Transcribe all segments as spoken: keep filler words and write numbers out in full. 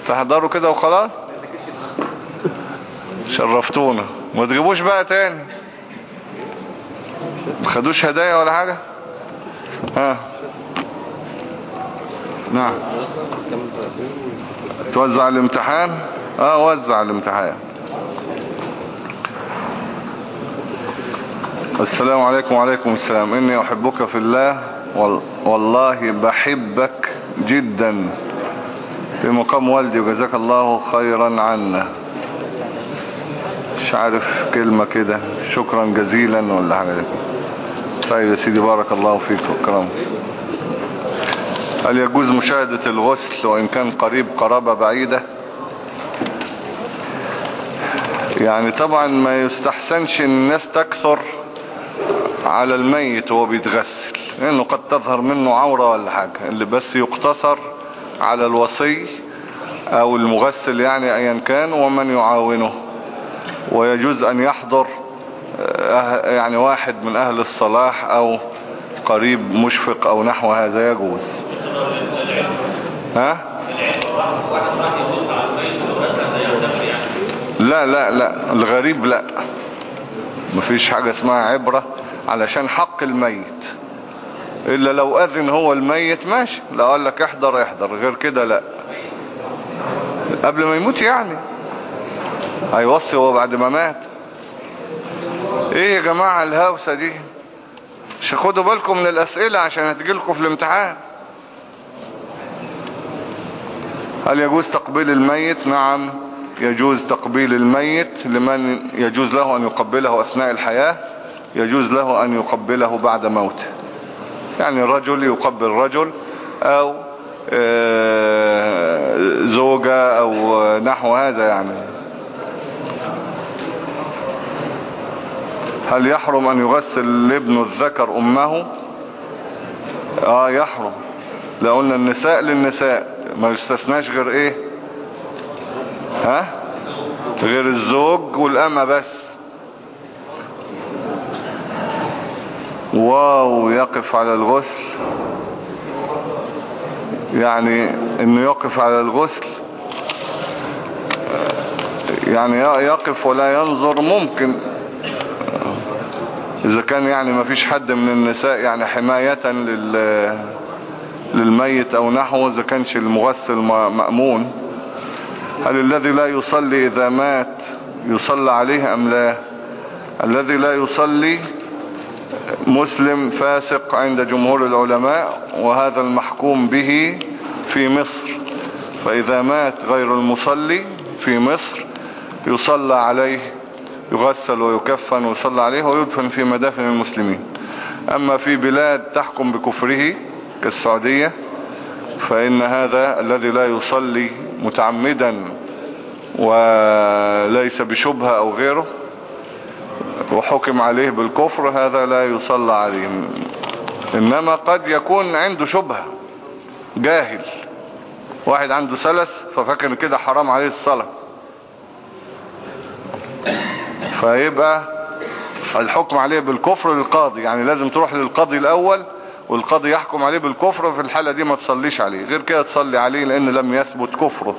تحضروا كده وخلاص. شرفتونا. ما تجيبوش بقى تاني. ما خدوش هدايا ولا حاجة. ها نعم. توزع الامتحان. اه وزع الامتحان. السلام عليكم. وعليكم السلام. اني احبك في الله والله بحبك جدا في مقام والدي وجزاك الله خيرا عنا. مش عارف كلمة كده شكرا جزيلا ولا حاجة. طيب يا سيدي بارك الله فيك وكرم. هل يجوز مشاهدة الغسل وإن كان قريب قرابة بعيدة؟ يعني طبعا ما يستحسنش الناس تكثر على الميت وهو بيتغسل لأنه قد تظهر منه عورة ولا حاجة. اللي بس يقتصر على الوصي أو المغسل يعني أيا كان ومن يعاونه. ويجوز أن يحضر يعني واحد من أهل الصلاح أو قريب مشفق أو نحو هذا يجوز. ها؟ لا لا لا الغريب لا. مفيش حاجة اسمها عبرة علشان حق الميت. إلا لو أذن هو الميت ماشي. لو قال لك احضر احضر غير كده لا. قبل ما يموت يعني هيوصي هو بعد ما مات. ايه يا جماعة الهوسة دي؟ مش خدوا بالكم من الأسئلة عشان هتجيلكم في الامتحان. هل يجوز تقبيل الميت؟ نعم يجوز تقبيل الميت لمن يجوز له أن يقبله أثناء الحياة. يجوز له أن يقبله بعد موته. يعني الرجل يقبل رجل أو زوجة أو نحو هذا يعني. هل يحرم أن يغسل ابن الذكر أمه؟ آه يحرم. لقلنا النساء للنساء ما يستثناش غير ايه؟ ها؟ غير الزوج والأمة بس. واو يقف على الغسل. يعني انه يقف على الغسل يعني يقف ولا ينظر ممكن اذا كان يعني ما فيش حد من النساء يعني حماية لل للميت او نحوه. اذا كانش المغسل مأمون. هل الذي لا يصلي اذا مات يصلى عليه ام لا؟ الذي لا يصلي مسلم فاسق عند جمهور العلماء وهذا المحكوم به في مصر. فاذا مات غير المصلي في مصر يصلى عليه يغسل ويكفن ويصلى عليه ويدفن في مدافن المسلمين. اما في بلاد تحكم بكفره كالسعودية فإن هذا الذي لا يصلي متعمدا وليس بشبهة أو غيره وحكم عليه بالكفر هذا لا يصلى عليه. إنما قد يكون عنده شبهة جاهل. واحد عنده سلس ففكر كده حرام عليه الصلاة فيبقى الحكم عليه بالكفر للقاضي. يعني لازم تروح للقاضي الأول والقاضي يحكم عليه بالكفر. في الحالة دي ما تصليش عليه. غير كده تصلي عليه لأن لم يثبت كفره.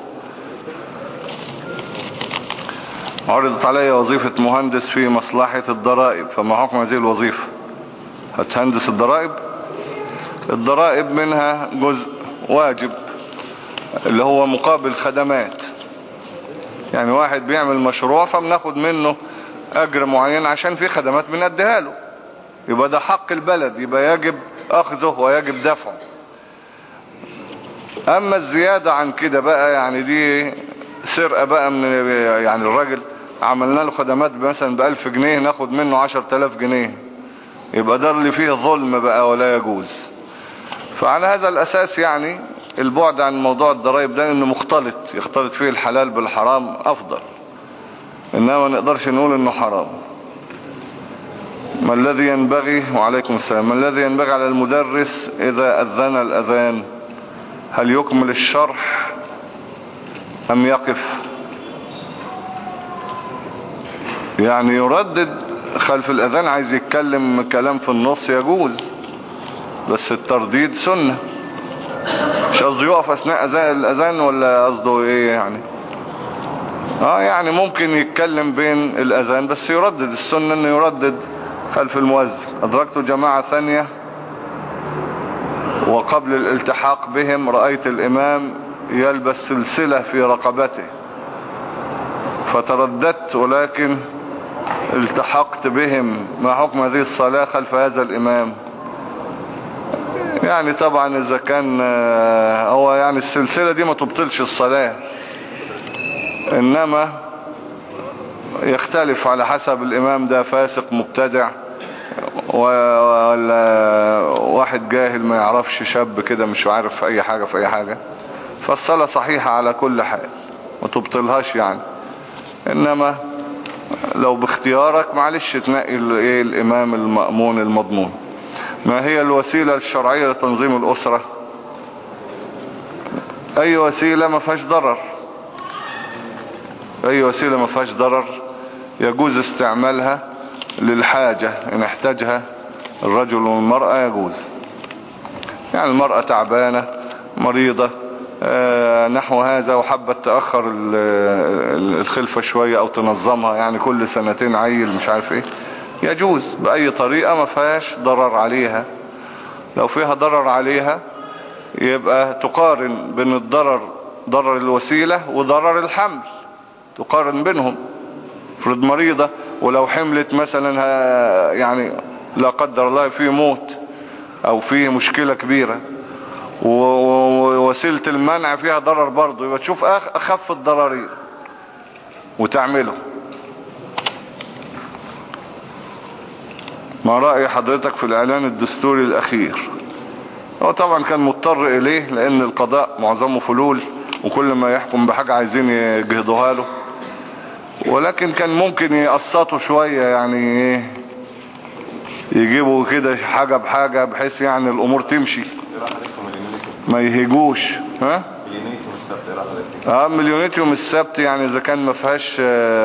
عرضت علي وظيفة مهندس في مصلحة الضرائب فما حكم هذه الوظيفة؟ هتهندس الضرائب؟ الضرائب منها جزء واجب اللي هو مقابل خدمات. يعني واحد بيعمل مشروع فبناخد منه أجر معين عشان في خدمات بنديها له. يبقى ده حق البلد يبقى يجب أخذه ويجب دفعه. أما الزيادة عن كده بقى يعني دي سرقة بقى من يعني الراجل عملنا له خدمات مثلا بألف جنيه ناخد منه عشر تلاف جنيه. يبقى ده اللي فيه ظلم بقى ولا يجوز. فعلى هذا الأساس يعني البعد عن موضوع الضرائب ده انه مختلط يختلط فيه الحلال بالحرام أفضل. إنما ما نقدرش نقول انه حرام. ما الذي ينبغي وعليكم السلام ما الذي ينبغي على المدرس إذا أذن الأذان؟ هل يكمل الشرح أم يقف؟ يعني يردد خلف الأذان. عايز يتكلم كلام في النص يجوز بس الترديد سنة. مش قصده يقف اثناء الاذان ولا قصده ايه يعني؟ اه يعني ممكن يتكلم بين الاذان بس يردد، السنة انه يردد خلف المؤذن. ادركت جماعة ثانية وقبل الالتحاق بهم رأيت الامام يلبس سلسلة في رقبته فترددت ولكن التحقت بهم. ما حكم هذه الصلاة خلف هذا الامام؟ يعني طبعا اذا كان هو يعني السلسلة دي ما تبطلش الصلاة، انما يختلف على حسب الامام ده فاسق مبتدع ولا واحد جاهل ما يعرفش، شاب كده مش عارف في اي حاجة في اي حاجة. فالصلاة صحيحة على كل حال ما تبطلهاش يعني، انما لو باختيارك معلش تنقي الايه الامام المأمون المضمون. ما هي الوسيلة الشرعية لتنظيم الاسرة؟ اي وسيلة ما فيهاش ضرر، اي وسيلة ما فيهاش ضرر يجوز استعمالها للحاجة، ان احتاجها الرجل والمرأة يجوز. يعني المرأة تعبانة مريضة آه نحو هذا وحبت تأخر الخلفة شوية او تنظمها، يعني كل سنتين عيل مش عارف ايه، يجوز بأي طريقة ما فيهاش ضرر عليها. لو فيها ضرر عليها يبقى تقارن بين الضرر، ضرر الوسيلة وضرر الحمل، تقارن بينهم. فرض مريضة ولو حملت مثلا يعني لا قدر الله في موت او في مشكلة كبيرة ووسيلة المنع فيها ضرر برضه، يبقى تشوف اخف الضررين وتعمله. ما رأي حضرتك في الاعلان الدستوري الاخير؟ هو طبعا كان مضطر اليه لان القضاء معظمه فلول وكل ما يحكم بحاجة عايزين يجهضوها له، ولكن كان ممكن يقسطوا شوية يعني يجيبوا كده حاجة بحاجة بحيث يعني الامور تمشي ما يهجوش. ها اه مليونيت يوم السبت يعني اذا كان ما فيهاش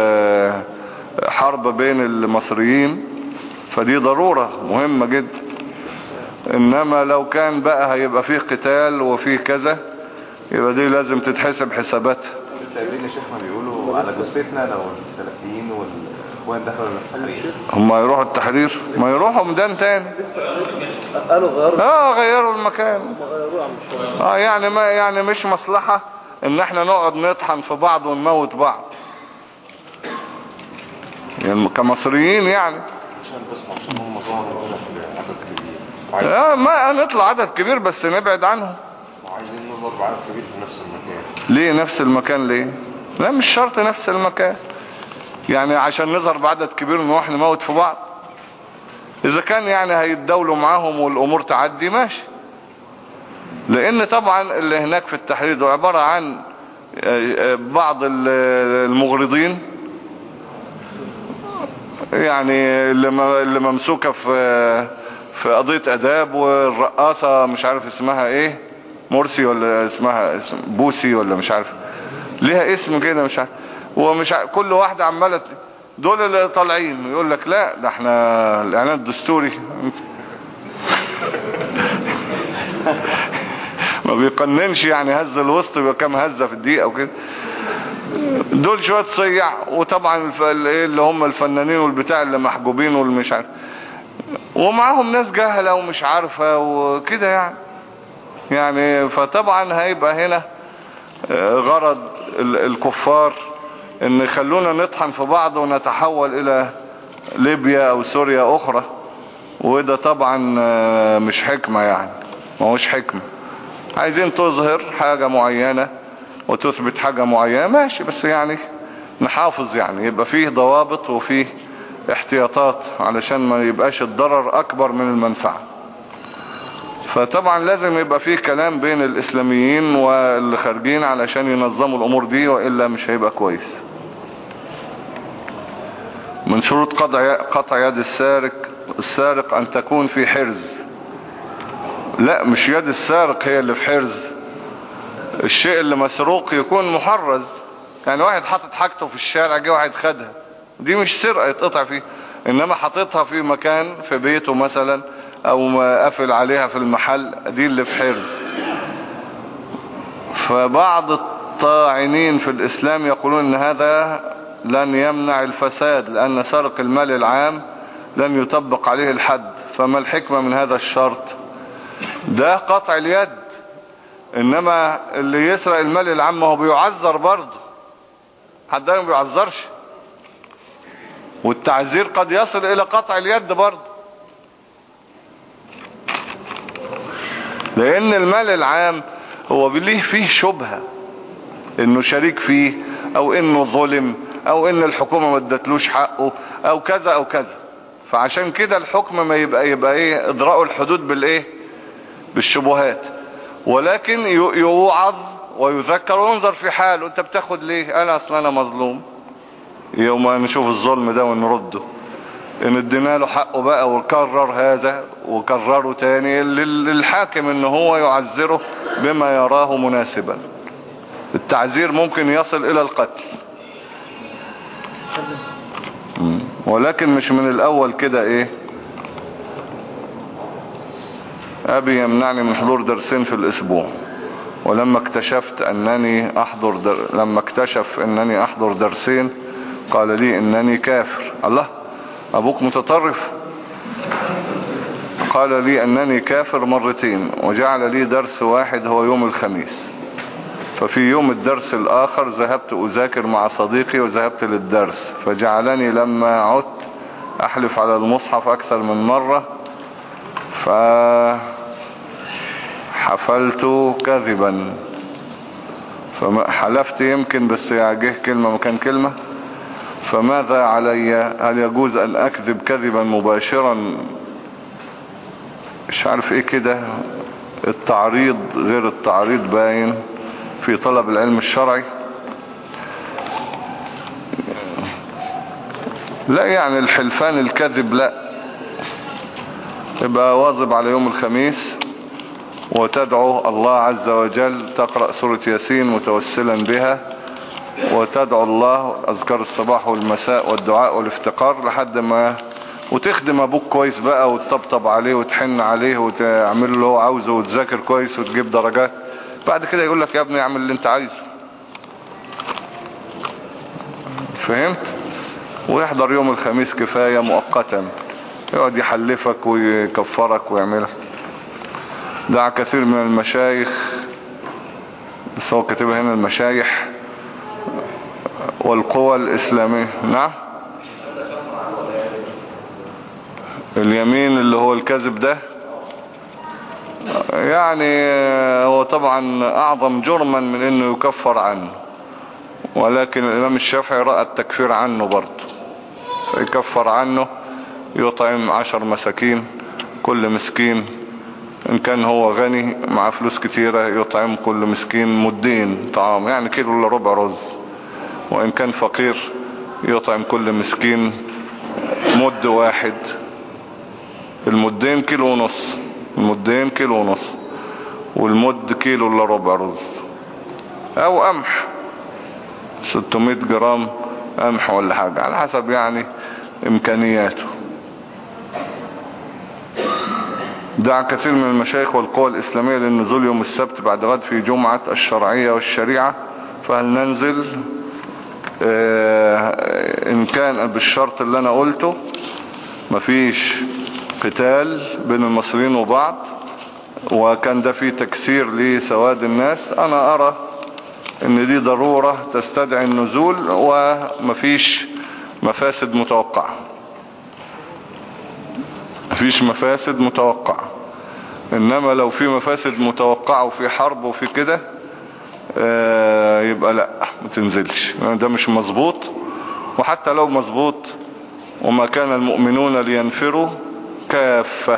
حرب بين المصريين فدي ضرورة مهمة جدا، انما لو كان بقى هيبقى فيه قتال وفيه كذا يبقى دي لازم تتحسب حساباتها. التابعين يا شيخ ما بيقولوا على جثتنا لو السلفيين والاخوان دخلوا التحرير هم يروحوا التحرير؟ ما يروحوا ميدان تاني. قالوا غيروا اه غيروا المكان. اه يعني ما يعني مش مصلحة ان احنا نقعد نطحن في بعض ونموت بعض يعني كمصريين يعني. عشان بس عشان هم ظهروا عدد كبير. اه ما نطلع عدد كبير بس نبعد عنهم. وعايزين نظهر بعدد كبير في نفس المكان. ليه نفس المكان ليه؟ لا مش شرط نفس المكان، يعني عشان نظهر بعدد كبير نروح نموت في بعض. اذا كان يعني هيتداولوا معاهم والامور تعدي ماشي، لان طبعا اللي هناك في التحرير ده عبارة عن بعض المغرضين يعني اللي ممسوكة في في قضية اداب، والرقاصة مش عارف اسمها ايه، مرسي ولا اسمها اسم بوسي ولا مش عارف ليها اسم كده مش عارف، ومش عارف كل واحدة عمالة دول اللي طالعين يقول لك لا ده احنا الاعلان الدستوري ما بيقننش يعني هز الوسط يبقى كام هزة في الدقيقة وكده. دول شوية صيع، وطبعا اللي هم الفنانين والبتاع اللي محجوبين والمش عارف، ومعاهم ناس جهلة ومش عارفة وكده يعني يعني فطبعا هيبقى هنا غرض الكفار ان يخلونا نطحن في بعض ونتحول الى ليبيا او سوريا اخرى، وده طبعا مش حكمة يعني، ما هوش حكمة. عايزين تظهر حاجة معينة وتثبت حاجة معينة ماشي، بس يعني نحافظ يعني يبقى فيه ضوابط وفيه احتياطات علشان ما يبقاش الضرر اكبر من المنفعة. فطبعا لازم يبقى فيه كلام بين الاسلاميين واللي خارجين علشان ينظموا الامور دي، وإلا مش هيبقى كويس. من شروط قطع قطع يد السارق السارق ان تكون في حرز. لا مش يد السارق هي اللي في حرز، الشيء اللي مسروق يكون محرز. يعني واحد حاطط حاجته في الشارع جه واحد خدها، دي مش سرقة يتقطع فيه، انما حاططها في مكان في بيته مثلا او قافل عليها في المحل، دي اللي في حرز. فبعض الطاعنين في الإسلام يقولون ان هذا لن يمنع الفساد، لأن سرق المال العام لن يطبق عليه الحد. فما الحكمة من هذا الشرط؟ ده قطع اليد. إنما اللي يسرق المال العام هو بيعذر برضه، حد ما بيعذرش، والتعذير قد يصل إلى قطع اليد برضه، لأن المال العام هو ليه فيه شبهة إنه شريك فيه، أو إنه ظلم، أو إن الحكومة ما ادتلوش حقه، أو كذا أو كذا. فعشان كده الحكم ما يبقى يبقى إيه؟ إضراء الحدود بالإيه؟ بالشبهات. ولكن يوعظ ويذكر وينظر في حاله، أنت بتاخد ليه؟ أنا أصلا أنا مظلوم، يوم نشوف الظلم ده ونرده، ان ادينا له حقه بقى وكرر هذا وكرره تاني، للحاكم ان هو يعذره بما يراه مناسبا. التعذير ممكن يصل الى القتل، ولكن مش من الاول كده ايه، ابي يمنعني من حضور درسين في الاسبوع، ولما اكتشفت انني احضر در... لما اكتشف انني احضر درسين قال لي انني كافر. الله، ابوك متطرف. قال لي انني كافر مرتين، وجعل لي درس واحد هو يوم الخميس. ففي يوم الدرس الاخر ذهبت اذاكر مع صديقي وذهبت للدرس، فجعلني لما عدت احلف على المصحف اكثر من مرة، فحفلت كذبا. فحلفت يمكن بس جه كلمة مكان كلمة. فماذا علي؟ هل يجوز ان اكذب كذبا مباشرا؟ مش عارف ايه كده، التعريض غير التعريض باين في طلب العلم الشرعي. لا يعني الحلفان الكذب لا، يبقى واظب على يوم الخميس وتدعو الله عز وجل، تقرأ سورة ياسين متوسلا بها، وتدعو الله أذكار الصباح والمساء والدعاء والافتقار لحد ما، وتخدم أبوك كويس بقى وتطبطب عليه وتحن عليه وتعمل له اللي هو عاوزه وتذاكر كويس وتجيب درجات. بعد كده يقول لك يا ابني اعمل اللي انت عايزه. فهمت؟ ويحضر يوم الخميس كفاية مؤقتا، يقعد يحلفك ويكفرك ويعملها. دعا كثير من المشايخ، بس هو كاتبها هنا المشايخ والقوى الإسلامية. نعم، اليمين اللي هو الكذب ده يعني هو طبعا أعظم جرما من انه يكفر عنه، ولكن الإمام الشافعي رأى التكفير عنه برضه، فيكفر عنه، يطعم عشر مساكين، كل مسكين ان كان هو غني مع فلوس كتيرة يطعم كل مسكين مدين طعام، يعني كيلو الا ربع رز، وان كان فقير يطعم كل مسكين مد واحد. المدين كيلو ونص، المدين كيلو ونص، والمد كيلو الا ربع رز، او قمح ستمائة جرام قمح ولا حاجة على حسب يعني امكانياته. دعا كثير من المشايخ والقوى الإسلامية للنزول يوم السبت بعد غد في جمعة الشرعية والشريعة، فهل ننزل؟ اه إن كان بالشرط اللي أنا قلته، مفيش قتال بين المصريين وبعض، وكان ده فيه تكسير لسواد الناس، أنا أرى إن دي ضرورة تستدعي النزول ومفيش مفاسد متوقعة، مفيش مفاسد متوقعة. انما لو في مفاسد متوقعة وفي حرب وفي كده آه يبقى لا ما تنزلش، ده مش مظبوط. وحتى لو مظبوط، وما كان المؤمنون لينفروا كافة،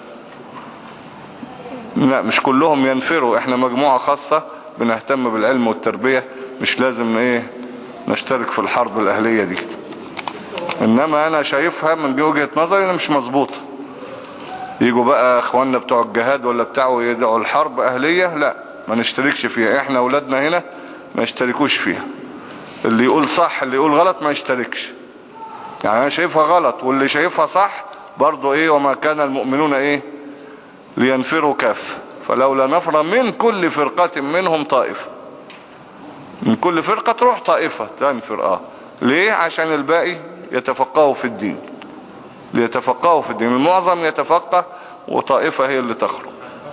لا مش كلهم ينفروا، احنا مجموعة خاصة بنهتم بالعلم والتربية، مش لازم ايه نشترك في الحرب الاهلية دي. انما انا شايفها من وجهة نظري مش مظبوطة. يجوا بقى اخواننا بتوع الجهاد ولا بتاعوا يدعوا الحرب اهلية، لا ما نشتركش فيها، احنا اولادنا هنا ما يشتركوش فيها. اللي يقول صح اللي يقول غلط ما يشتركش. يعني انا شايفها غلط، واللي شايفها صح برضو ايه، وما كان المؤمنون ايه لينفروا كافة. فلولا نفر من كل فرقة منهم طائفة، من كل فرقة تروح طائفة تنفر. اه ليه؟ عشان الباقي يتفقهوا في الدين، ليتفقهوا في الدين. المعظم يتفقه وطائفة هي اللي تخرج.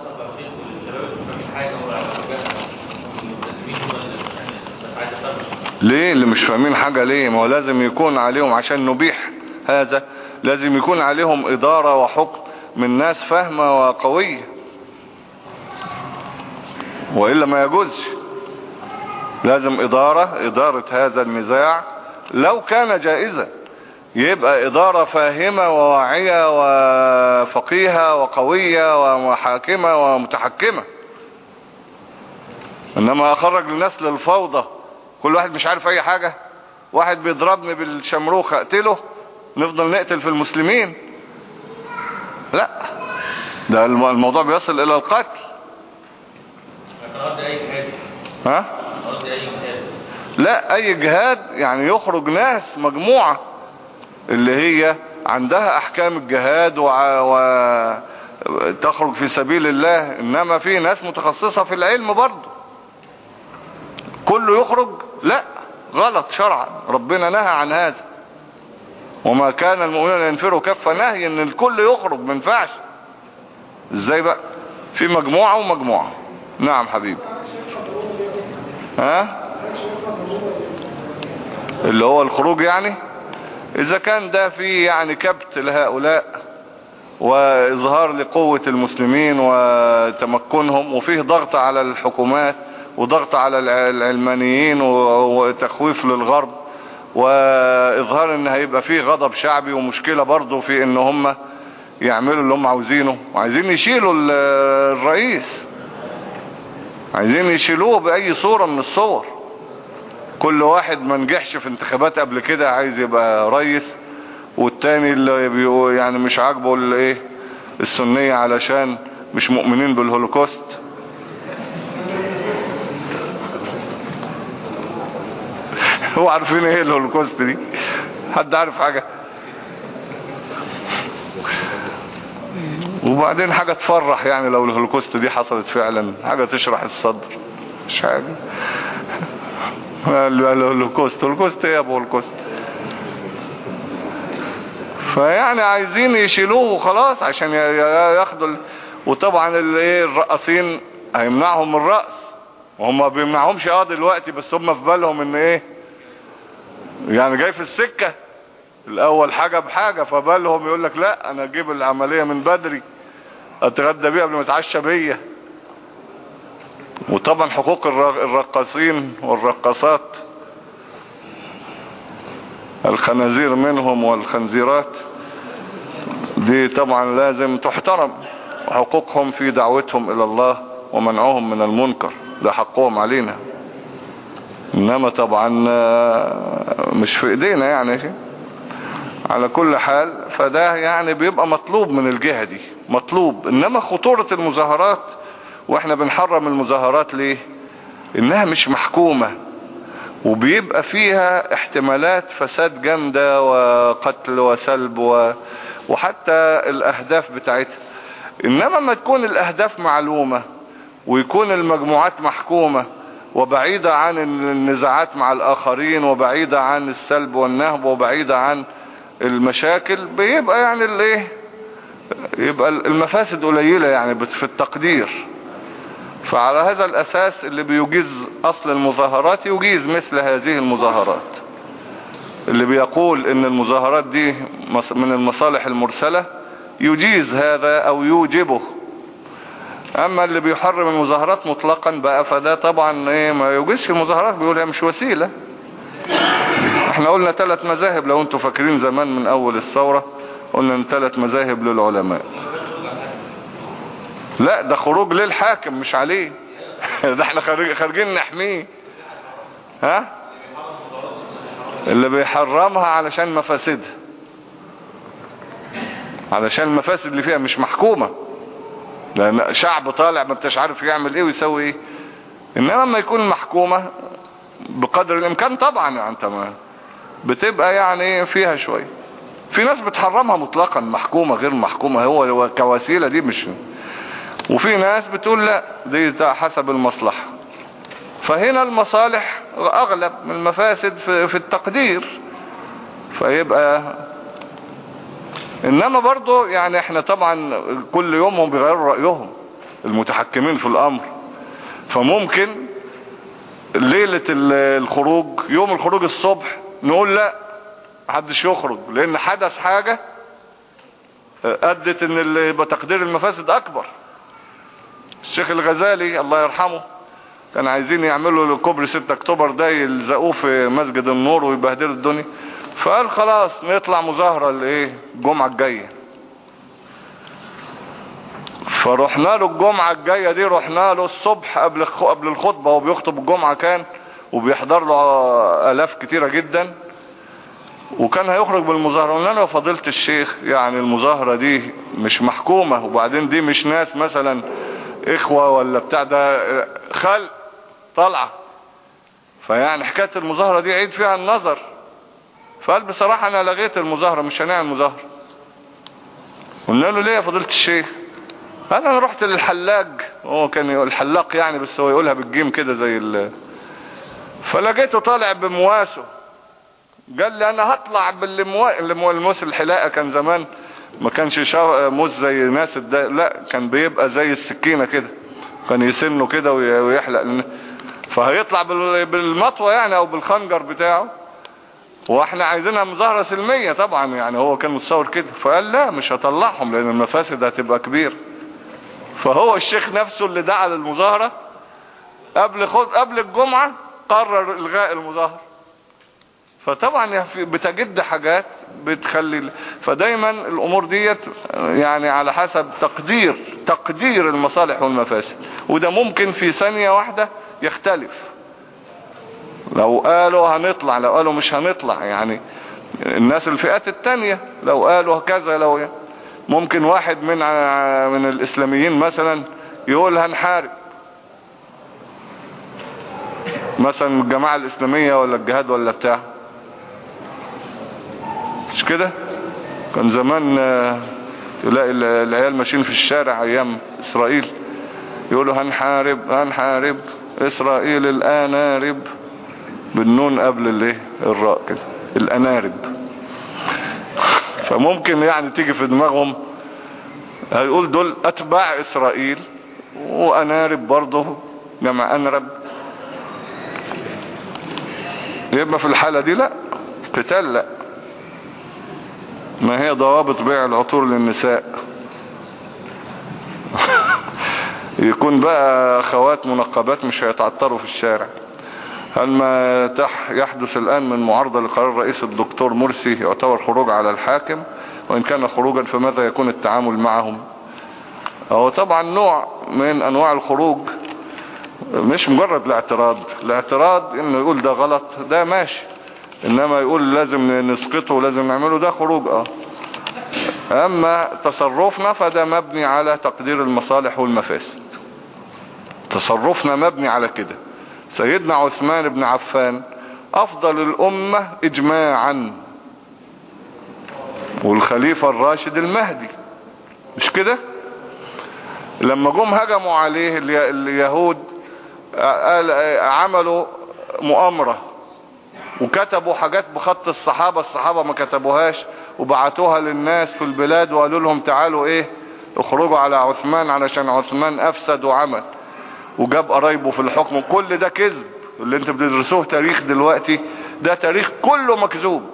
ليه اللي مش فاهمين حاجة؟ ليه؟ ما هو لازم يكون عليهم عشان نبيح هذا، لازم يكون عليهم إدارة وحكم من ناس فاهمة وقوية، وإلا ما يجوزش. لازم إدارة، إدارة هذا النزاع لو كان جائزا يبقى إدارة فاهمة وواعية وفقيهة وقوية ومحاكمة ومتحكمة. إنما أخرج الناس للفوضى، كل واحد مش عارف أي حاجة، واحد بيضربني بالشمروخ أقتله، نفضل نقتل في المسلمين؟ لا، ده الموضوع بيصل إلى القتل. ها؟ لا، أي جهاد يعني يخرج ناس مجموعة اللي هي عندها أحكام الجهاد وتخرج في سبيل الله، إنما في ناس متخصصة في العلم برضه. كله يخرج؟ لا، غلط شرعا، ربنا نهى عن هذا. وما كان المؤمنون ينفروا كافة، نهي ان الكل يخرج، ما ينفعش. ازاي بقى؟ في مجموعة ومجموعة. نعم حبيبي. ها؟ اللي هو الخروج يعني، اذا كان ده في يعني كبت لهؤلاء واظهار لقوة المسلمين وتمكنهم، وفيه ضغط على الحكومات وضغط على العلمانيين وتخويف للغرب، واظهار ان هيبقى فيه غضب شعبي ومشكلة برضو في ان هم يعملوا اللي هم عاوزينه، وعايزين يشيلوا الرئيس، عايزين يشيلوه بأي صورة من الصور. كل واحد ما نجحش في انتخابات قبل كده عايز يبقى رئيس، والتاني اللي يعني مش عاجبه الايه السنية علشان مش مؤمنين بالهولوكوست. هو عارفين ايه الهولوكوست دي؟ حد عارف حاجة؟ وبعدين حاجة تفرح يعني لو الهولوكوست دي حصلت فعلا، حاجة تشرح الصدر، مش حاجة. الهولوكوست، هولوكوست ايه يا ابو هولوكوست؟ فيعني عايزين يشيلوه خلاص عشان ياخدوا ال... وطبعا الايه الرقاصين هيمنعهم الرقص، وهم ما بيمنعهمش اه دلوقتي، بس هم في بالهم ان ايه يعني جاي في السكة الاول حاجة بحاجة، فبالهم يقول لك لا انا اجيب العملية من بدري اتغدى بيها قبل ما اتعشى بيها. وطبعا حقوق الرقاصين والرقاصات، الخنازير منهم والخنزيرات دي طبعا لازم تحترم، حقوقهم في دعوتهم الى الله ومنعهم من المنكر، ده حقهم علينا. انما طبعا مش في ايدينا يعني شيء. على كل حال فده يعني بيبقى مطلوب من الجهة دي، مطلوب. انما خطورة المظاهرات، واحنا بنحرم المظاهرات ليه؟ انها مش محكومة، وبيبقى فيها احتمالات فساد جامدة وقتل وسلب و... وحتى الاهداف بتاعتها. انما ما تكون الاهداف معلومة ويكون المجموعات محكومة وبعيدة عن النزاعات مع الاخرين وبعيدة عن السلب والنهب وبعيدة عن المشاكل، بيبقى يعني الايه يبقى المفاسد قليلة يعني في التقدير. فعلى هذا الاساس اللي بيجيز اصل المظاهرات يجيز مثل هذه المظاهرات. اللي بيقول ان المظاهرات دي من المصالح المرسلة يجيز هذا او يوجبه. اما اللي بيحرم المظاهرات مطلقا بقى فده طبعا ايه ما يجيزش المظاهرات، بيقول هي مش وسيلة. احنا قلنا ثلاث مذاهب لو انتوا فاكرين زمان من اول الثورة، قلنا ان ثلاث مذاهب للعلماء. لا ده خروج للحاكم مش عليه. ده احنا خارجين نحميه. ها اللي بيحرمها علشان مفاسدها، علشان المفاسد اللي فيها مش محكومة، لان شعب طالع ما انتش عارف يعمل ايه ويسوي ايه. انما لما يكون محكومة بقدر الامكان طبعا يعني انت ما بتبقى يعني فيها شوية. في ناس بتحرمها مطلقا، محكومة غير محكومة، هو كوسيلة دي مش. وفي ناس بتقول لا دي حسب المصلحة. فهنا المصالح اغلب من المفاسد في التقدير. فيبقى انما برضو يعني احنا طبعا كل يوم هم بيغيروا رأيهم المتحكمين في الامر. فممكن ليلة الخروج يوم الخروج الصبح نقول لا محدش يخرج لان حدث حاجة ادت ان اللي يبقى تقدير المفاسد اكبر. الشيخ الغزالي الله يرحمه كان عايزين يعملوا كوبري ستة اكتوبر ده يلزقوه في مسجد النور ويبهدلوا الدنيا، فقال خلاص نطلع مظاهرة الايه الجمعة الجاية. فرحنا له الجمعة الجاية دي، رحنا له الصبح قبل قبل الخطبة وبيخطب الجمعة كان وبيحضر له آلاف كتيرة جدا، وكان هيخرج بالمظاهرة. قلنا له يا فضيلة الشيخ يعني المظاهرة دي مش محكومة، وبعدين دي مش ناس مثلا اخوة ولا بتاع، ده خلق طلعة، فيعني حكاية المظاهرة دي عيد فيها النظر. فقال بصراحة انا لغيت المظاهرة مش هنعمل مظاهرة. قلنا له ليه يا فضيلة الشيخ؟ قال انا رحت للحلاج، هو كان يقول الحلاق يعني بس هو يقولها بالجيم كده زي ال فلقيته طالع بمواسه. قال لي انا هطلع بالموس الحلاقة، كان زمان ما كانش موس زي ناس الدا... لا كان بيبقى زي السكينة كده، كان يسنه كده ويحلق، فهيطلع بالمطوة يعني او بالخنجر بتاعه، واحنا عايزينها مظاهرة سلمية طبعا يعني هو كان متصور كده. فقال لا مش هطلعهم لان المفاسد هتبقى كبيرة. فهو الشيخ نفسه اللي دعا للمظاهرة قبل خد قبل الجمعة قرر الغاء المظاهرة. فطبعا بتجد حاجات بتخلي، فدايما الامور ديت يعني على حسب تقدير تقدير المصالح والمفاسد، وده ممكن في ثانية واحدة يختلف. لو قالوا هنطلع لو قالوا مش هنطلع، يعني الناس الفئات التانية لو قالوا كذا، لو ممكن واحد من من الاسلاميين مثلا يقول هنحارب مثلا الجماعة الاسلامية ولا الجهاد ولا بتاع، مش كده؟ كان زمان تلاقي العيال ماشيين في الشارع ايام اسرائيل يقولوا هنحارب هنحارب اسرائيل الانارب، بالنون قبل الايه الراء كده الانارب. فممكن يعني تيجي في دماغهم هيقول دول اتباع اسرائيل وانارب برضه جمع انرب، يبقى في الحالة دي لا قتال لا. ما هي ضوابط بيع العطور للنساء؟ يكون بقى اخوات منقبات مش هيتعطروا في الشارع. هل ما تح يحدث الآن من معارضة لقرار رئيس الدكتور مرسي يعتبر خروج على الحاكم؟ وإن كان خروجا فماذا يكون التعامل معهم؟ هو طبعا نوع من أنواع الخروج، مش مجرد الاعتراض. الاعتراض إنه يقول ده غلط ده ماشي، إنما يقول لازم نسقطه ولازم نعمله ده خروج. اه أما تصرفنا فده مبني على تقدير المصالح والمفاسد، تصرفنا مبني على كده. سيدنا عثمان بن عفان افضل الامة اجماعا، والخليفة الراشد المهدي، مش كده؟ لما جم هجموا عليه اليهود عملوا مؤامرة وكتبوا حاجات بخط الصحابة، الصحابة ما كتبوهاش، وبعتوها للناس في البلاد وقالوا لهم تعالوا ايه اخرجوا على عثمان علشان عثمان افسد وعمل وجاب قرايبه في الحكم. كل ده كذب، اللي انت بتدرسوه تاريخ دلوقتي ده تاريخ كله مكذوب.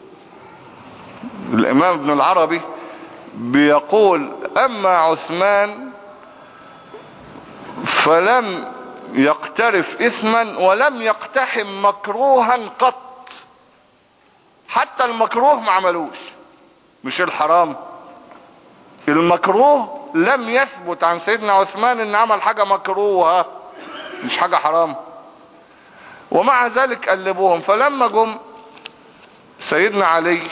الامام ابن العربي بيقول اما عثمان فلم يقترف اثما ولم يقتحم مكروها قط، حتى المكروه ما عملوش، مش الحرام، المكروه لم يثبت عن سيدنا عثمان ان عمل حاجة مكروهة مش حاجة حرام، ومع ذلك قلبوهم. فلما جم سيدنا علي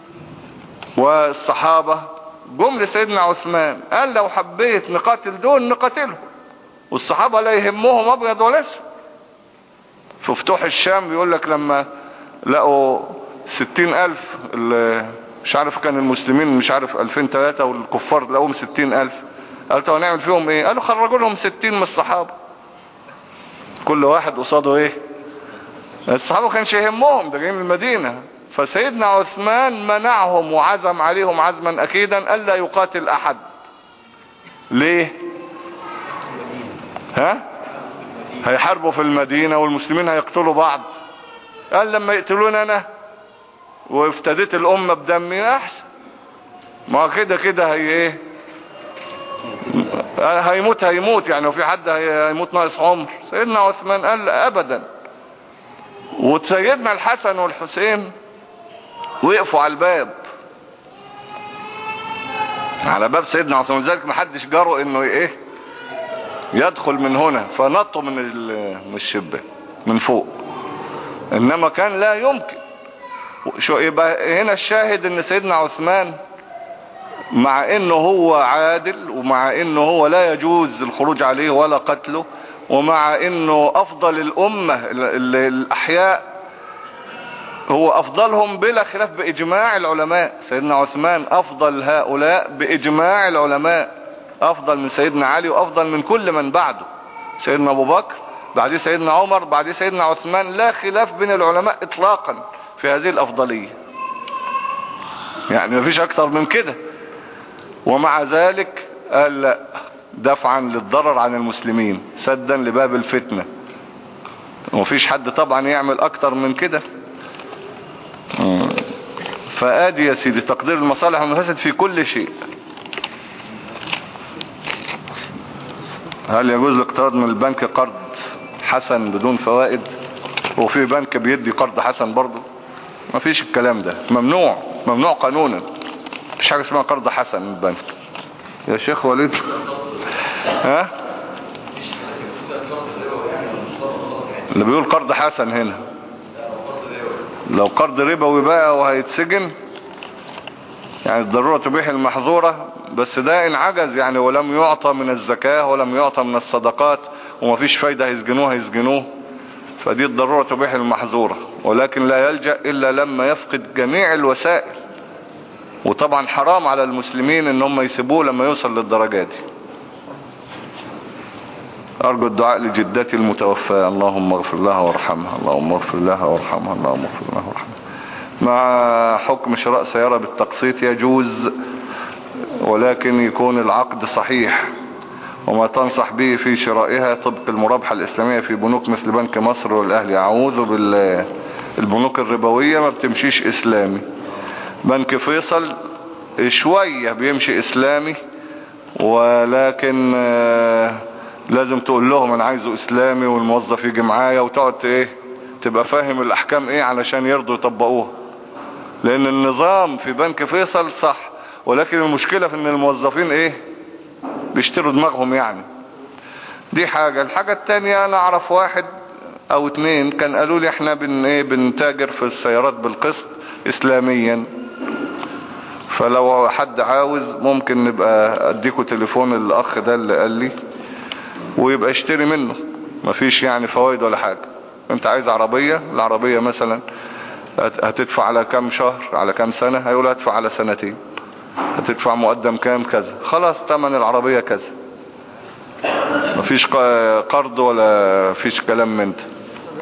والصحابة جم لسيدنا عثمان قال لو حبيت نقاتل دول نقاتلهم، والصحابة لا يهمهم ابيض ولا اسود. في فتوح الشام بيقول لك لما لقوا ستين الف، مش عارف كان المسلمين مش عارف الفين تلاتة والكفار لقوهم ستين الف، قال طب هنعمل فيهم ايه؟ قالوا خرجوا لهم ستين من الصحابة، كل واحد قصاده ايه؟ الصحابة كانش يهمهم، ده جايين من المدينة. فسيدنا عثمان منعهم وعزم عليهم عزما اكيدا الا يقاتل احد. ليه؟ ها؟ هيحاربوا في المدينة والمسلمين هيقتلوا بعض. قال لما يقتلون انا وافتديت الامة بدمي احسن، ما كده كده هي ايه، هيموت هيموت يعني، وفي حد هيموت ناقص عمر. سيدنا عثمان قال ابدا. وسيدنا الحسن والحسين وقفوا على الباب، على باب سيدنا عثمان، ذلك محدش جرؤ انه ايه يدخل من هنا، فنطوا من من الشباك من فوق. انما كان لا يمكن. شو يبقى هنا الشاهد ان سيدنا عثمان مع انه هو عادل، ومع انه هو لا يجوز الخروج عليه ولا قتله، ومع انه افضل الامة الاحياء، هو افضلهم بلا خلاف باجماع العلماء. سيدنا عثمان افضل هؤلاء باجماع العلماء، افضل من سيدنا علي وافضل من كل من بعده. سيدنا ابو بكر، بعديه سيدنا عمر، بعديه سيدنا عثمان، لا خلاف بين العلماء اطلاقا في هذه الافضلية، يعني مفيش اكتر من كده. ومع ذلك قال لا، دفعا للضرر عن المسلمين، سدا لباب الفتنة. ومفيش حد طبعا يعمل اكتر من كده. فادي يا سيدي تقدير المصالح والمفاسد في كل شيء. هل يجوز الاقتراض من البنك قرض حسن بدون فوائد؟ وفي بنك بيدي قرض حسن برضه؟ مفيش الكلام ده، ممنوع، ممنوع قانونا. مفيش حاجة اسمها قرض حسن من البنك يا شيخ وليد. ها اللي بيقول قرض حسن هنا، لو قرض ربوي بقى وهيتسجن، يعني الضرورة تبيح المحظورة. بس ده ان عجز يعني، ولم يعطى من الزكاة ولم يعطى من الصدقات ومفيش فايدة، هيسجنوه هيسجنوه. فدي الضرورة تبيح المحظورة، ولكن لا يلجأ الا لما يفقد جميع الوسائل. وطبعا حرام على المسلمين ان هم يسيبوه لما يوصل للدرجات دي. ارجو الدعاء لجدتي المتوفاة، اللهم اغفر لها وارحمها، اللهم اغفر لها وارحمها، اللهم اغفر لها وارحمها. مع حكم شراء سيارة بالتقسيط يجوز، ولكن يكون العقد صحيح. وما تنصح به في شرائها طبق المرابحة الإسلامية في بنوك مثل بنك مصر والأهلي؟ أعوذ بالله، البنوك الربوية ما بتمشيش إسلامي. بنك فيصل شوية بيمشي إسلامي، ولكن لازم تقول لهم أنا عايزه إسلامي والموظف يجي معايا، وتقعد إيه تبقى فاهم الأحكام إيه علشان يرضوا يطبقوها. لأن النظام في بنك فيصل صح، ولكن المشكلة في ان الموظفين ايه بيشتروا دماغهم يعني. دي حاجة. الحاجة التانية، انا اعرف واحد او اتنين كان قالوا لي احنا بن ايه بنتاجر في السيارات بالقسط اسلاميا، فلو حد عاوز ممكن نبقى اديكوا تليفون الاخ ده اللي قال لي، ويبقى اشتري منه، مفيش يعني فوائد ولا حاجة. انت عايز عربية، العربية مثلا هتدفع على كام شهر، على كام سنة؟ هيقول هدفع على سنتين. هتدفع مقدم كام؟ كذا. خلاص تمن العربية كذا. مفيش قرض ولا فيش كلام من ده.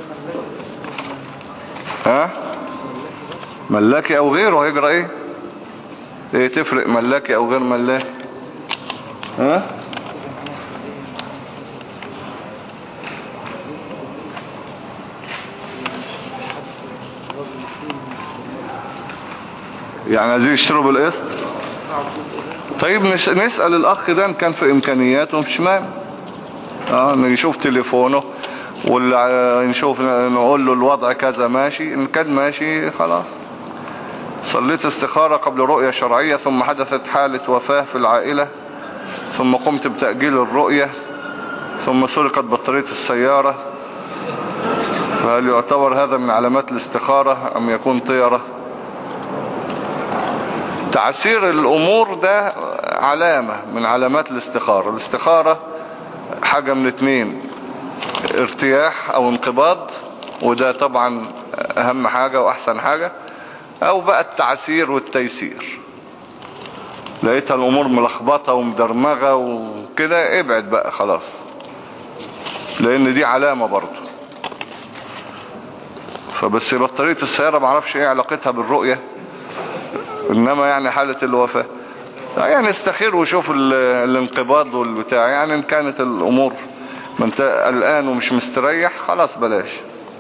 ها ملاكي او غيره هيجرى ايه؟ ايه تفرق ملاكي او غير ملاكي؟ ها يعني عايزين يشتروا بالقسط؟ طيب نسأل الاخ ده ان كان في امكانياته، مش مانع. اه نشوف تليفونه ولا نشوف نقول له الوضع كذا ماشي، ان كان ماشي خلاص. صليت استخارة قبل رؤية شرعية، ثم حدثت حالة وفاة في العائلة، ثم قمت بتأجيل الرؤية، ثم سرقت بطارية السيارة، فهل يعتبر هذا من علامات الاستخارة ام يكون طيرة؟ تعسير الامور ده علامة من علامات الاستخارة. الاستخارة حاجة من اتنين، ارتياح او انقباض، وده طبعا اهم حاجة واحسن حاجة، او بقى التعسير والتيسير. لقيتها الامور ملخبطة ومدرمغة وكده ابعد بقى خلاص، لان دي علامة برضو. فبس بطارية السيارة معرفش ايه علاقتها بالرؤية، انما يعني حالة الوفاة يعني استخير وشوف الانقباض والبتاع، يعني ان كانت الامور ما انت قلقان ومش مستريح خلاص بلاش.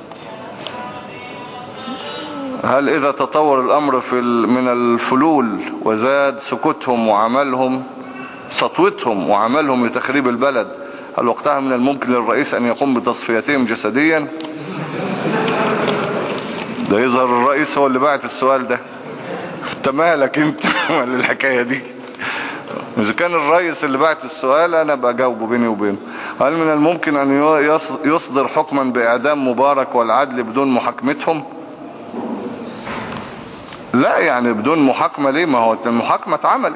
هل اذا تطور الامر في من الفلول وزاد سكوتهم وعملهم سطوتهم وعملهم لتخريب البلد، هل وقتها من الممكن للرئيس ان يقوم بتصفيتهم جسديا؟ ده يظهر الرئيس هو اللي بعت السؤال ده. انت مالك انت ولا الحكاية دي؟ اذا كان الرئيس اللي بعت السؤال انا بجاوبه بيني وبينه. هل من الممكن ان يصدر حكما باعدام مبارك والعدل بدون محاكمتهم؟ لا يعني بدون محاكمة ليه؟ ما هو المحاكمة اتعملت،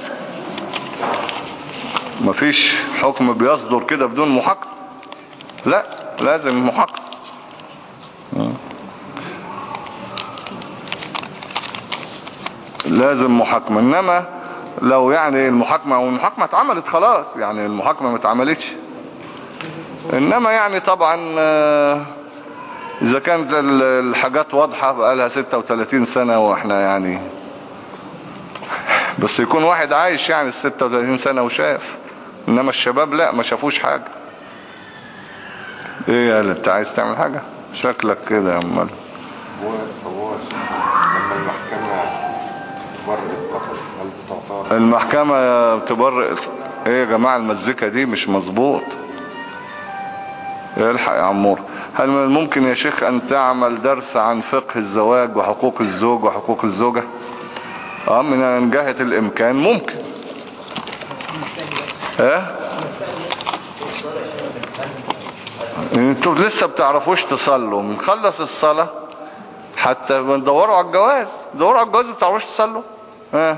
مفيش حكم بيصدر كده بدون محاكمة، لا لازم محاكمة. لازم محاكمة. انما لو يعني المحاكمة والمحاكمة اتعملت خلاص، يعني المحاكمة ما اتعملتش، انما يعني طبعا اذا كانت الحاجات واضحة بقالها ستة وثلاثين سنة واحنا يعني، بس يكون واحد عايش يعني الستة وثلاثين سنة وشاف، انما الشباب لا ما شافوش حاجة. ايه يا انت عايز تعمل حاجة شكلك كده يا امال؟ هو هو لما المحكمة تبرئ القتل هل تعتبر؟ المحكمة تبرئ ايه يا جماعة؟ المزيكا دي مش مظبوط. الحق يا عمور. هل من الممكن يا شيخ ان تعمل درس عن فقه الزواج وحقوق الزوج وحقوق الزوجة؟ اه من جهة الامكان ممكن. اه انتوا لسه بتعرفوش تصلوا، نخلص الصلاة حتى ندوروا على الجواز، دوروا على الجواز بتعرفوش تصلوا. اه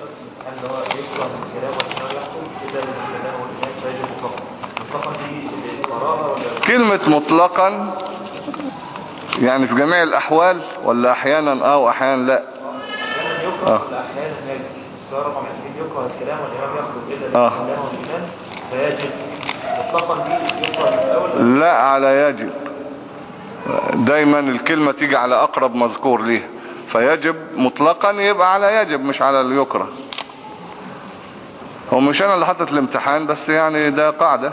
كلمة مطلقا يعني في جميع الاحوال ولا احيانا اه واحيانا لا؟ اه اه لا على يجب، دايما الكلمة تيجي على اقرب مذكور ليه، فيجب مطلقا يبقى على يجب مش على اليكره. هو مش انا اللي حطت الامتحان بس يعني ده قاعدة.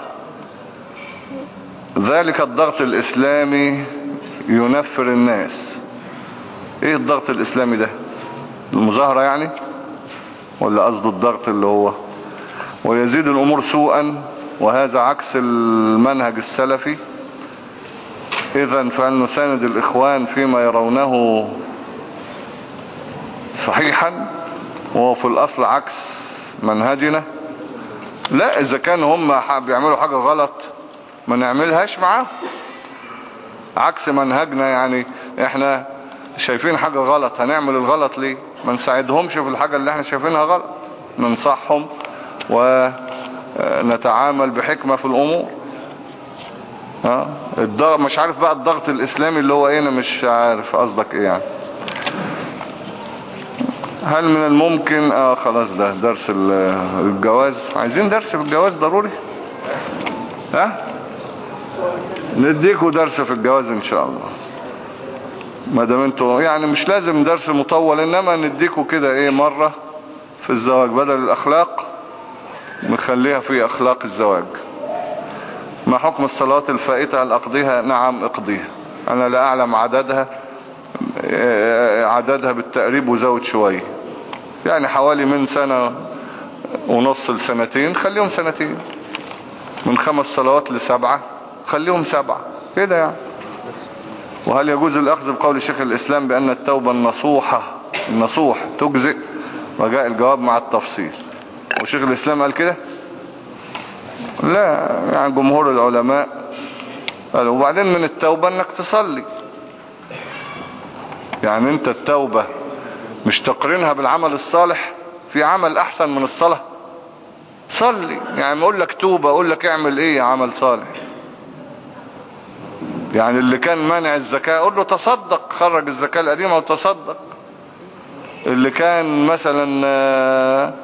ذلك الضغط الاسلامي ينفر الناس. ايه الضغط الاسلامي ده؟ المظاهرة يعني ولا قصده الضغط اللي هو ويزيد الامور سوءا، وهذا عكس المنهج السلفي. اذا فهل نساند الاخوان فيما يرونه صحيحا وهو في الاصل عكس منهجنا؟ لا اذا كان هم بيعملوا حاجة غلط ما نعملهاش معاه عكس منهجنا. يعني احنا شايفين حاجة غلط هنعمل الغلط ليه؟ ما نساعدهمش في الحاجة اللي احنا شايفينها غلط، ننصحهم ونتعامل بحكمة في الامور. ها الضغط مش عارف بقى الضغط الاسلامي اللي هو ايه، انا مش عارف قصدك ايه يعني. هل من الممكن اه خلاص ده درس الجواز، عايزين درس في الجواز ضروري. ها نديكوا درس في الجواز ان شاء الله، ما دام انتوا يعني مش لازم درس مطول، انما نديكوا كده ايه مرة في الزواج بدل الاخلاق نخليها في اخلاق الزواج. ما حكم الصلوات الفائتة؟ هل اقضيها؟ نعم اقضيها. انا لا اعلم عددها، عددها بالتقريب وزود شوية، يعني حوالي من سنة ونص لسنتين خليهم سنتين، من خمس صلوات لسبعة خليهم سبعة كده يعني. وهل يجوز الاخذ بقول شيخ الاسلام بان التوبة النصوحة النصوح تجزئ؟ رجاء الجواب مع التفصيل. وشيخ الاسلام قال كده؟ لا يعني جمهور العلماء قالوا. وبعدين من التوبة انك تصلي، يعني انت التوبة مش تقرنها بالعمل الصالح، في عمل احسن من الصلاة؟ صلي يعني، ما اقول لك توبة اقول لك اعمل ايه عمل صالح. يعني اللي كان مانع الزكاة اقول له تصدق، خرج الزكاة القديمة وتصدق. اللي كان مثلا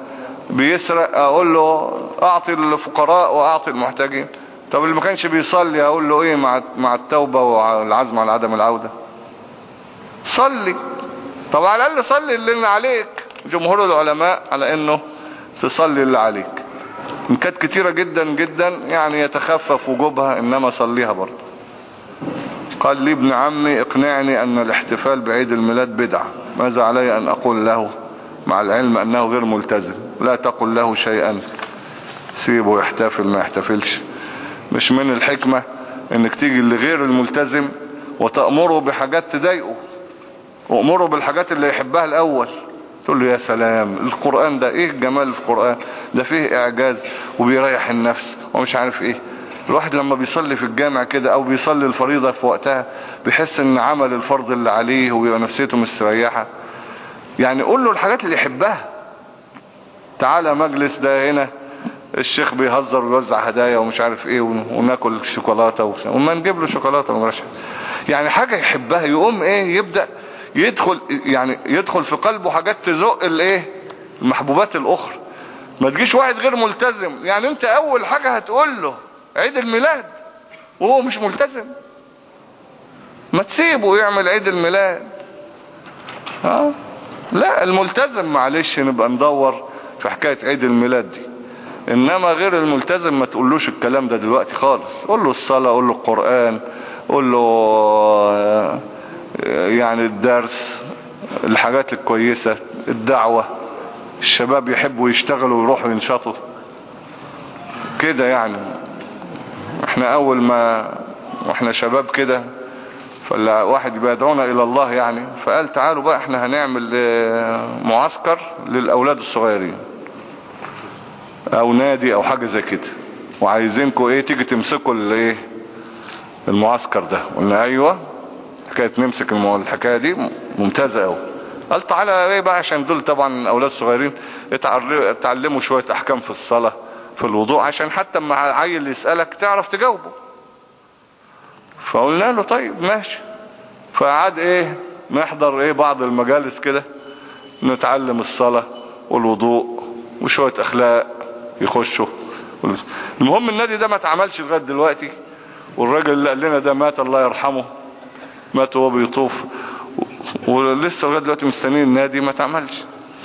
بيسرق اقول له اعطي الفقراء واعطي المحتاجين. طب اللي ما كانش بيصلي اقول له ايه مع مع التوبة والعزم على عدم العودة؟ صلي. طب على الاقل صلي اللي عليك. جمهور العلماء على انه تصلي اللي عليك. ان كانت كتيرة جدا جدا يعني يتخفف وجوبها، انما صليها برضه. قال لي ابن عمي اقنعني ان الاحتفال بعيد الميلاد بدعة، ماذا علي ان اقول له مع العلم انه غير ملتزم؟ لا تقل له شيئا، سيبه يحتفل ما يحتفلش. مش من الحكمة انك تيجي لغير الملتزم وتأمره بحاجات تضايقه، وأمره بالحاجات اللي يحبها الاول. تقول له يا سلام القرآن ده ايه جمال القرآن ده، فيه اعجاز وبيريح النفس ومش عارف ايه. الواحد لما بيصلي في الجامع كده او بيصلي الفريضة في وقتها بيحس ان عمل الفرض اللي عليه وبيبقى نفسيته مستريحة. يعني قول له الحاجات اللي يحبها. تعالى مجلس ده هنا الشيخ بيهزر ويوزع هدايا ومش عارف ايه وناكل شوكولاتة وما نجيب له شوكولاتة ومرشح. يعني حاجة يحبها يقوم ايه يبدأ يدخل يعني يدخل في قلبه حاجات تزق الايه المحبوبات الاخرى. ما تجيش واحد غير ملتزم يعني انت اول حاجة هتقول له عيد الميلاد وهو مش ملتزم. ما تسيبه يعمل عيد الميلاد. ها لا الملتزم معلش نبقى ندور في حكاية عيد الميلاد دي، انما غير الملتزم ما تقولوش الكلام ده دلوقتي خالص. قول له الصلاة، قول له القرآن، قول له يعني الدرس، الحاجات الكويسة، الدعوة. الشباب يحبوا يشتغلوا ويروحوا ينشطوا كده. يعني احنا اول ما واحنا شباب كده فالواحد بيدعونا الى الله يعني، فقال تعالوا بقى احنا هنعمل معسكر للاولاد الصغيرين او نادي او حاجة زي كده، وعايزينكم ايه تيجي تمسكوا الايه المعسكر ده. قلنا ايوه حكاية نمسك الحكاية دي ممتازة اوي. قال تعالى ايه بقى عشان دول طبعا اولاد صغيرين اتعلموا شوية احكام في الصلاة في الوضوء عشان حتى اما عيل يسألك تعرف تجاوبه. فقلنا له طيب ماشي. فقعد ايه نحضر ايه بعض المجالس كده نتعلم الصلاة والوضوء وشوية اخلاق يخشوا. المهم النادي ده ما اتعملش لغاية دلوقتي، والراجل اللي قال لنا ده مات الله يرحمه، مات وهو بيطوف، ولسه لغاية دلوقتي مستنين النادي ما اتعملش.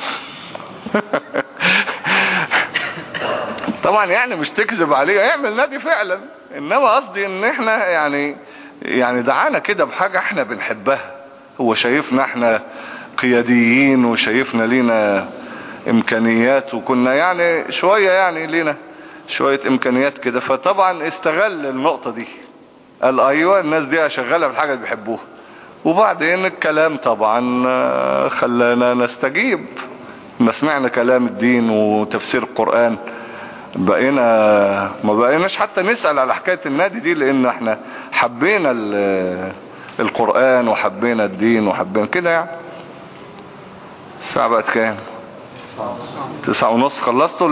طبعا يعني مش تكذب عليه يعمل نادي فعلا، انما قصدي ان احنا يعني يعني دعانا كده بحاجة احنا بنحبها. هو شايفنا احنا قياديين وشايفنا لينا امكانيات وكنا يعني شوية يعني لينا شوية امكانيات كده، فطبعا استغل النقطة دي. قال ايوه الناس دي شغالة بالحاجة اللي بيحبوها. وبعدين الكلام طبعا خلانا نستجيب. ما سمعنا كلام الدين وتفسير القرآن بقينا ما بقيناش حتى نسأل على حكاية النادي دي، لان احنا حبينا القرآن وحبينا الدين وحبينا كده. يعني الساعة بقت كام؟ تسعة ونص. خلصتوا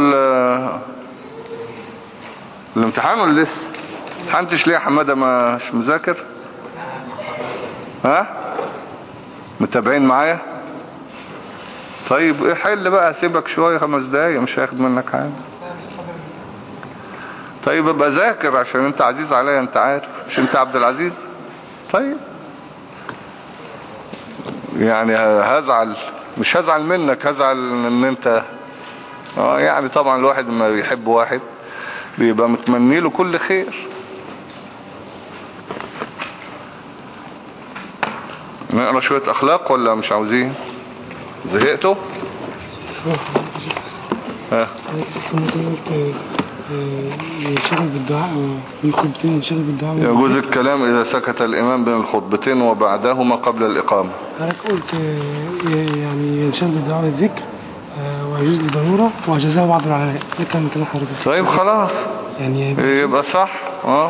الامتحان ولا لسه؟ امتحنتش ليه يا حمادة مش مذاكر؟ ها متابعين معايا؟ طيب ايه حل بقى، سيبك شوية خمس دقايق مش هياخد منك حاجة. طيب ابقى ذاكر عشان انت عزيز عليا انت عارف، مش انت عبد العزيز؟ طيب يعني هزعل مش هزعل منك، هزعل ان انت اه يعني طبعا الواحد لما بيحب واحد بيبقى متمني له كل خير. نقرأ شوية اخلاق ولا مش عاوزين؟ زهقتوا؟ ها ينشغل بالدعاء والخطبتين ينشغل بالدعاء. يجوز الكلام اذا سكت الامام بين الخطبتين وبعدهما قبل الاقامة. حضرتك قلت يعني ينشغل بالدعاء والذكر ويجوز للضرورة وأجازه بعض العلماء. ده كان مثلا حضرتك. طيب خلاص يعني يبقى صح. اه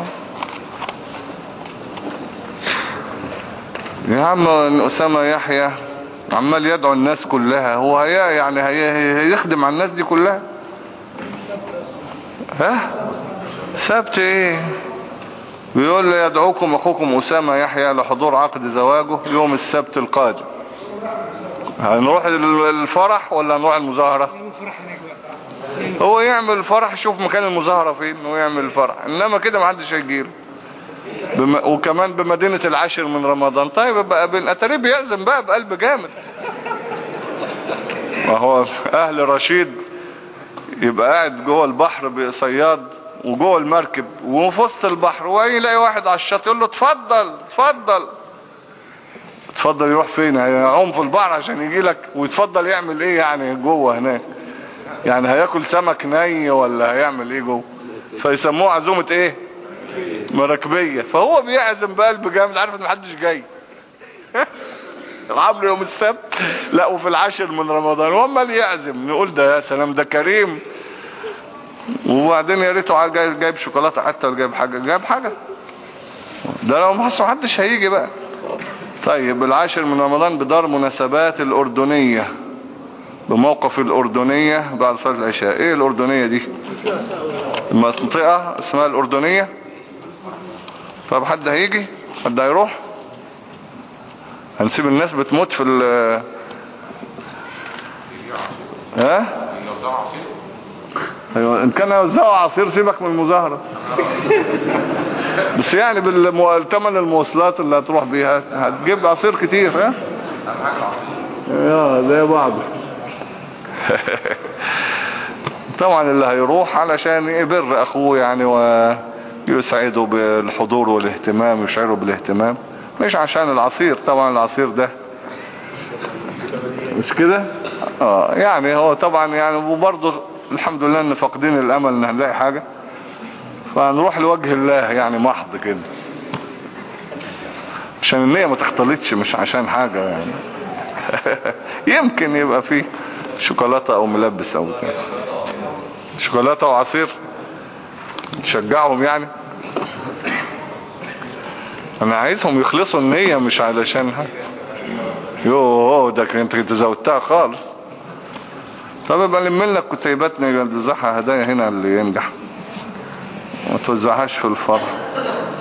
يا عم أسامة يحيى عمال يدعو الناس كلها، هو هي يعني هي هيخدم على الناس دي كلها؟ ها سبت ايه؟ بيقول لي يدعوكم اخوكم أسامة يحيى لحضور عقد زواجه يوم السبت القادم. هنروح الفرح ولا هنروح المظاهرة؟ هو يعمل فرح، يشوف مكان المظاهرة فين ويعمل الفرح، انما كده محدش هيجيله. بم... وكمان بمدينة العاشر من رمضان. طيب بقى بن اتاريه بيعزم بقى بقلب جامد. ما هو اهل رشيد يبقى قاعد جوه البحر بصياد وجوه المركب وفي وسط البحر، ويلاقي واحد على الشط يقول له اتفضل اتفضل. اتفضل يروح فين؟ هيعوم في البحر عشان يجي لك؟ ويتفضل يعمل ايه يعني جوه هناك؟ يعني هياكل سمك ني ولا هيعمل ايه جوه؟ فيسموه عزومة ايه؟ مراكبية. فهو بيعزم بقلب جامد، عارف ان محدش جاي. العمل يوم السبت لا وفي العاشر من رمضان وهم اللي يعزم، نقول ده يا سلام ده كريم. وبعدين يا ريته جايب جايب شوكولاته حتى ولا جايب حاجه، جايب حاجه ده لو ما حدش هيجي بقى. طيب العاشر من رمضان بدار مناسبات الأردنية، بموقف الأردنية بعد صلاة العشاء. ايه الأردنية دي؟ المنطقة اسمها الأردنية. طب حد هيجي؟ حد هيروح؟ هنسيب الناس بتموت في ال ها؟ ايوه ان كان يوزعوا عصير سيبك من المظاهرة. بس يعني بالثمن المواصلات اللي هتروح بيها هتجيب عصير كتير. ها؟ اه زي بعض. طبعا اللي هيروح علشان يبر اخوه يعني ويسعده بالحضور والاهتمام، يشعره بالاهتمام، مش عشان العصير. طبعا العصير ده مش كده. اه يعني هو طبعا يعني وبرضه الحمد لله ان فاقدين الامل ان هنلاقي حاجة، فهنروح لوجه الله يعني محض كده، عشان النية ما تختلطش، مش عشان حاجة يعني. يمكن يبقى فيه شوكولاتة او ملبس او بتاع. شوكولاتة وعصير نشجعهم يعني. انا عايزهم يخلصوا النية مش علشانها. يوه ده كنت انت زودتها خالص. طب يبقى لم لك كتيباتنا نوزعها هدايا هنا اللي ينجح، ما توزعهاش في الفرح.